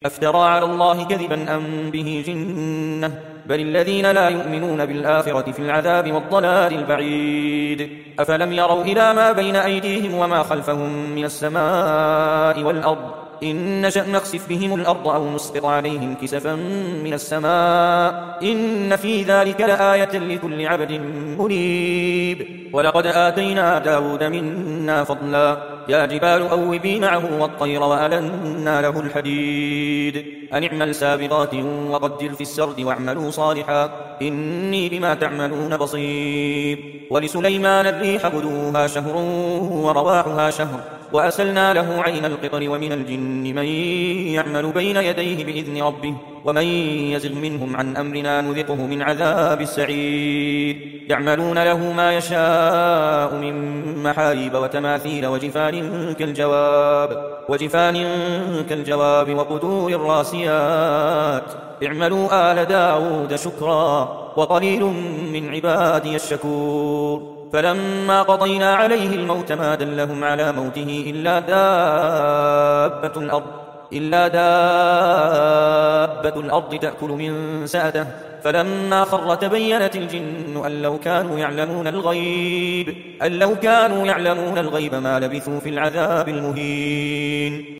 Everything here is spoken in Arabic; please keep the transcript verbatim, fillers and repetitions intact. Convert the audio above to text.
أفترى على الله كذبا أم به جنة بل الذين لا يؤمنون بالآخرة في العذاب والضلال البعيد أفلم يروا إلى ما بين أيديهم وما خلفهم من السماء والأرض إن نشأ نخسف بهم الأرض أو نسقط عليهم كسفا من السماء إن في ذلك لآية لكل عبد منيب ولقد آتينا داود منا فضلا يا جبال أوبي معه والطير وألنا له الحديد أن اعمل سابغات وقدر في السرد واعملوا صالحا إني بما تعملون بصير ولسليمان الريح غدوها شهر ورواحها شهر وأسلنا له عين القطر ومن الجن من يعمل بين يديه بإذن ربه ومن يزغ منهم عن أمرنا نذقه من عذاب السعير يعملون له ما يشاء من محاريب وتماثيل وجفان كالجواب وجفان كالجواب وقدور الراسيات اعملوا آل داود شكرا وقليل من عبادي الشكور فلما قضينا عليه الموت ما دلهم على موته إلا دابة الأرض إلا دابة الأرض تأكل من سأته فلما خر تبينت الجن أن لو كانوا يعلمون الغيب أن لو كانوا يعلمون الغيب ما لبثوا في العذاب المهين.